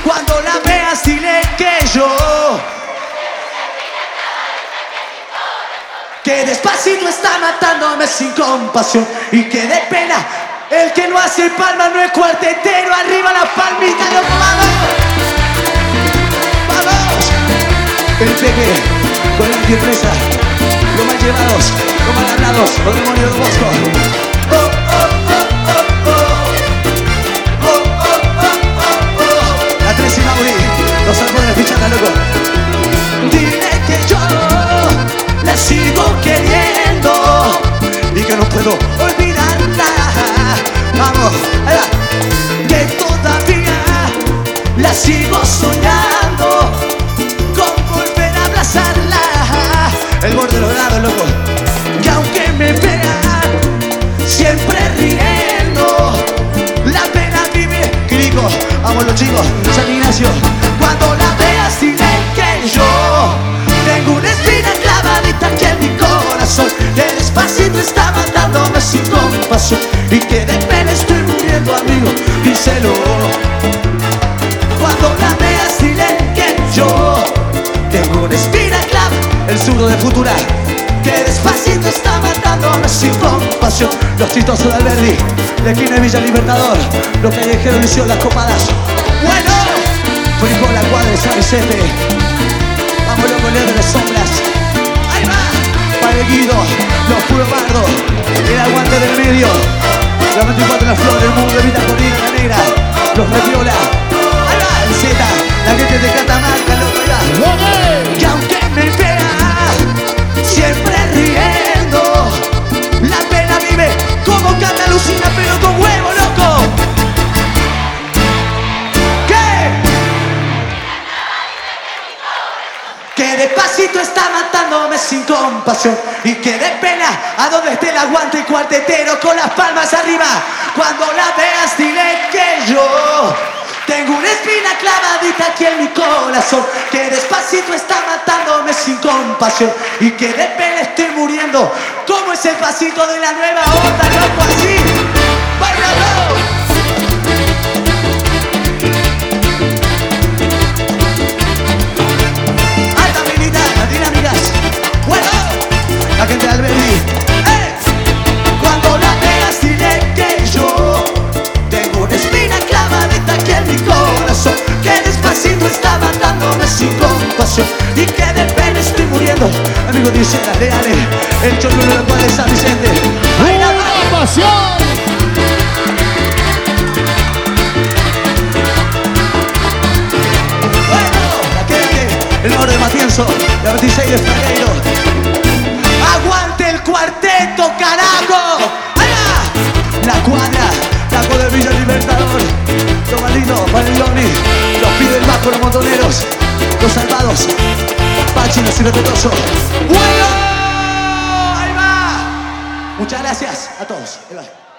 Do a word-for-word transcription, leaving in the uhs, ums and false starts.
Cuando la veas dile que yo, que despacito está matándome sin compasión y que de pena el que no hace palma no es cuartetero. Arriba la palmita, los vamos. Vamos. El peque con la antiempresa, los mal llevados, los mal hablados, los demonios de Bosco. Oh, oh, oh, oh, oh. Oh, oh, oh, oh, oh. La tres y Mauri, los árboles fichando, loco. Dile que yo la sigo queriendo y que no puedo olvidarla. Vamos, ahí va. Que todavía la sigo soñando con volver a abrazarla. El borde logrado, loco. Que aunque me vea siempre riendo, la pena vive. Quirico, vamos los chicos, San Ignacio. Cuando la veas dile que yo tengo una espina clavadita aquí en mi corazón, que despacito está matándome sin compasión y que de pena estoy muriendo, amigo, díselo. Cuando la veas dile que yo tengo una espina clavada, el zurdo de Futura, que despacito está matándome sin compasión. Los chistosos de Alberdi, de esquina de Villa Libertador, los callejeros hicieron las copadas. Bueno, fue la cuadra de San Vicente. Vamos loco, León de las sombras. Ahí va. Para el Guido, los puro bardo, el aguante del medio. La veinticuatro en la flor del mundo, Vita Corina, la negra, los Reviola. Ahí va, el Z, la gente de Catamarca, loco, ya. Que aunque me vea siempre riendo, la pena vive como canta Lucina, pero con huevo, loco. Que despacito está matándome sin compasión y que de pena a donde esté el aguante cuartetero con las palmas arriba. Cuando la veas dile que yo tengo una espina clavadita aquí en mi corazón, que despacito está matándome sin compasión y que de pena estoy muriendo. Como es el pasito de la nueva onda, loco, así. ¡Bailalo! La gente de Alberdi, ¡eh! Cuando la veas dile que yo tengo una espina clavadita aquí en mi corazón, que despacito está matándome sin compasión y que de pena estoy muriendo. Amigo, dice, dale, dale, el chorro de la cuadra de San Vicente. ¡Baila, ¡una pasión! Bueno, la gente, el norte de Matienzo, la veintiséis de febrero. ¡Aguante el cuarteto, carajo! ¡Allá! La cuadra, Taco de Villa Libertador, Tomalino, Vanilloni, los pibes del Vasco, los montoneros, los salvados, Pachi, los irrespetuosos. ¡Bueno! ¡Ahí va! Muchas gracias a todos. Ahí va.